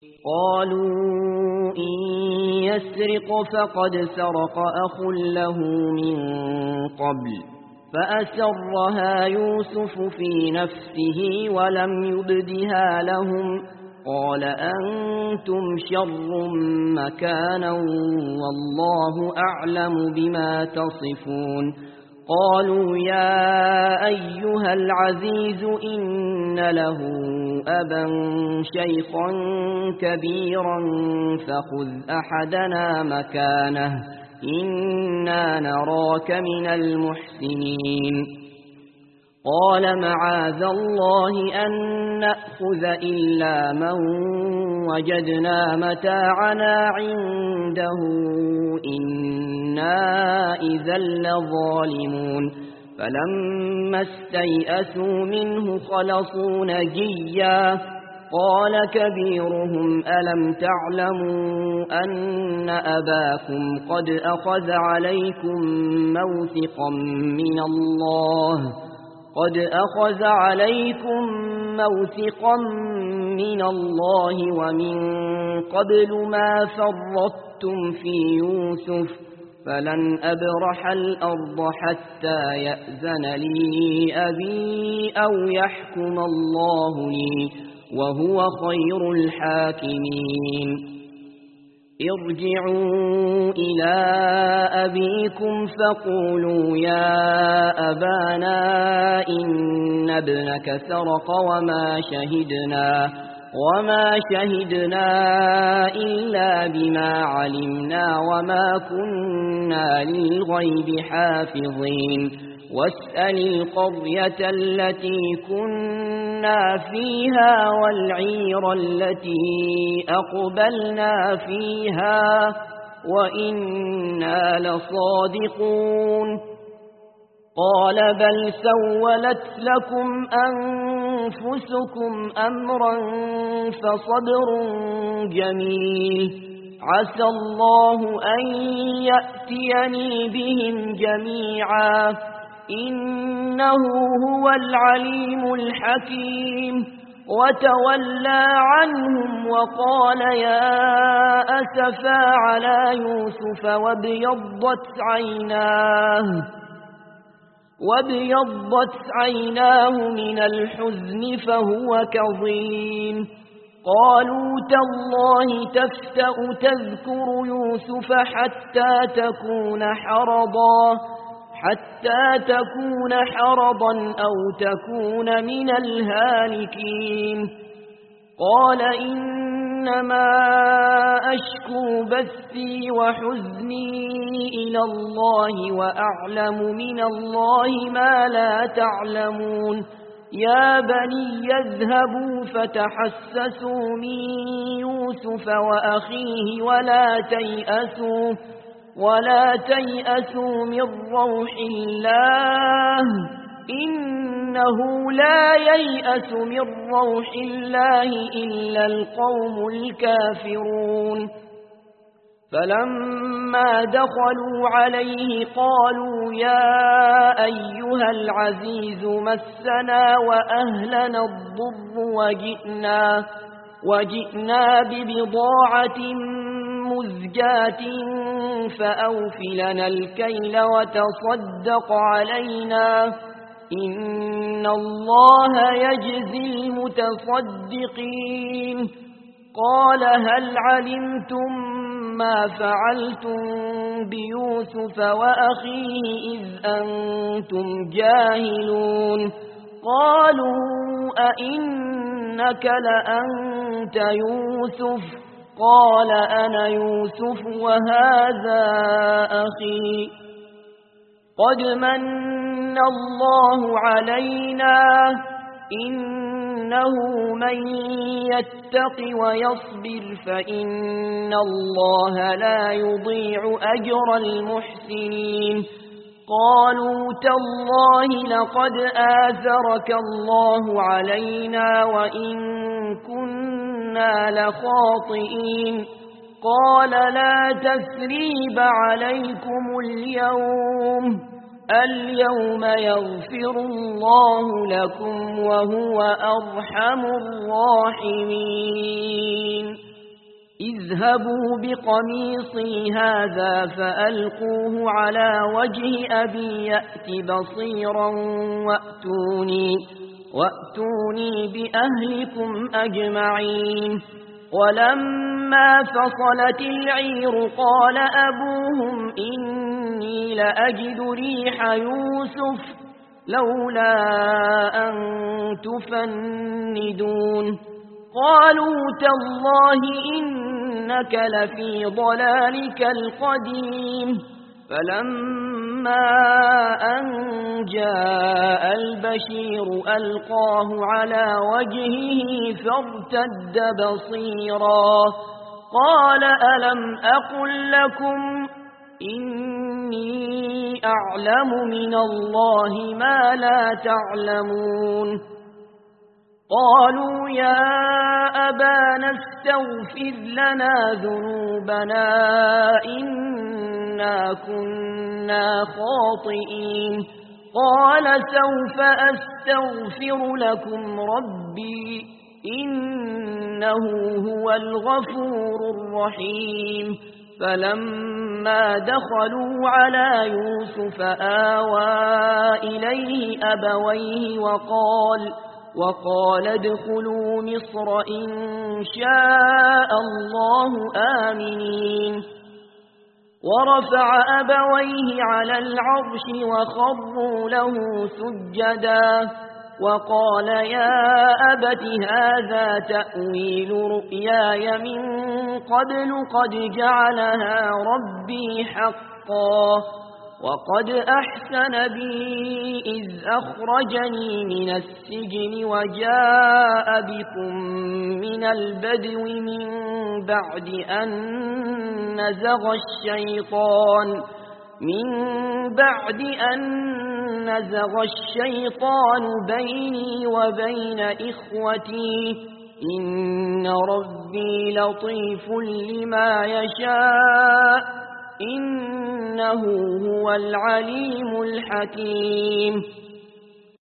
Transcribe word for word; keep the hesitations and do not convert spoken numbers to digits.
قالوا إن يسرق فقد سرق أخ له من قبل فأسرها يوسف في نفسه ولم يبدها لهم قال أنتم شر مكانا والله أعلم بما تصفون قالوا يا أيها العزيز إن له أبا شيخا كبيرا فخذ أحدنا مكانه إنا نراك من المحسنين قال معاذ الله أن نأخذ إلا من وجدنا متاعنا عنده إنا إذا لظالمون فلما استيئسوا منه خلصوا نجيا قال كبيرهم ألم تعلموا أن أباكم قد أخذ عليكم موثقا من الله قد أخذ عليكم موثقا من الله ومن قبل ما فرطتم في يوسف فلن أبرح الأرض حتى يأذن لي أبي أو يحكم الله لي وهو خير الحاكمين ارجعوا إلى أبيكم فقولوا يا أبانا إن ابنك سرق وما شهدنا وما شهدنا إلا بما علمنا وما كنا للغيب حافظين واسأل القرية التي كنا فيها والعير التي أقبلنا فيها وإنا لصادقون قال بل سولت لكم أنفسكم أمرا فصبر جميل عسى الله أن يأتيني بهم جميعا إنه هو العليم الحكيم وتولى عنهم وقال يا أسفا على يوسف وابيضت عيناه وابيضت عيناه من الحزن فهو كظيم قالوا تالله تفتأ تذكر يوسف حتى تكون حرضا حتى تكون حرضا أو تكون من الهالكين قال إنما أشكو بثي وحزني إلى الله وأعلم من الله ما لا تعلمون يا بني يذهبوا فتحسسوا من يوسف وأخيه ولا تيأسوا ولا تيأسوا من روح الله إنه لا ييأس من روح الله إلا القوم الكافرون فلما دخلوا عليه قالوا يا أيها العزيز مسنا وأهلنا الضر وجئنا, وجئنا ببضاعة مزجاة فأوفلنا الكيل وتصدق علينا إن الله يجزي المتصدقين قال هل علمتم ما فعلتم بيوسف وأخيه إذ أنتم جاهلون قالوا أئنك لأنت يوسف قال أنا يوسف وهذا أخي قد من الله علينا إنه من يتق ويصبر فإن الله لا يضيع أجر المحسنين قالوا تالله لقد آثرك الله علينا وإن كنا لخاطئين قال لا تثريب عليكم اليوم اليوم يغفر الله لكم وهو أرحم الراحمين اذهبوا بقميصي هذا فألقوه على وجه أبي يأت بصيرا وأتوني, وأتوني بأهلكم أجمعين. ولما فصلت العير قال أبوهم إني لأجد ريح يوسف لولا أن تفندون. قالوا تالله إنك لفي ضلالك القديم. فلما أن جاء البشير ألقاه على وجهه فارتد بصيرا قال ألم أقل لكم إني أعلم من الله ما لا تعلمون. قالوا يا أبانا استغفر لنا ذنوبنا إنا كنا خاطئين. قال سوف أستغفر لكم ربي إنه هو الغفور الرحيم. فلما دخلوا على يوسف آوى إليه أبويه وقال وقال ادخلوا مصر إن شاء الله آمنين. ورفع أبويه على العرش وخروا له سجدا وقال يا أبت هذا تأويل رؤياي من قبل قد جعلها ربي حقا وقد أحسن بي إذ أخرجني من السجن وجاء بكم من البدو من بعد أن نزغ الشيطان من بعد أن نزغ الشيطان بيني وبين إخوتي إن ربي لطيف لما يشاء إنه هو العليم الحكيم.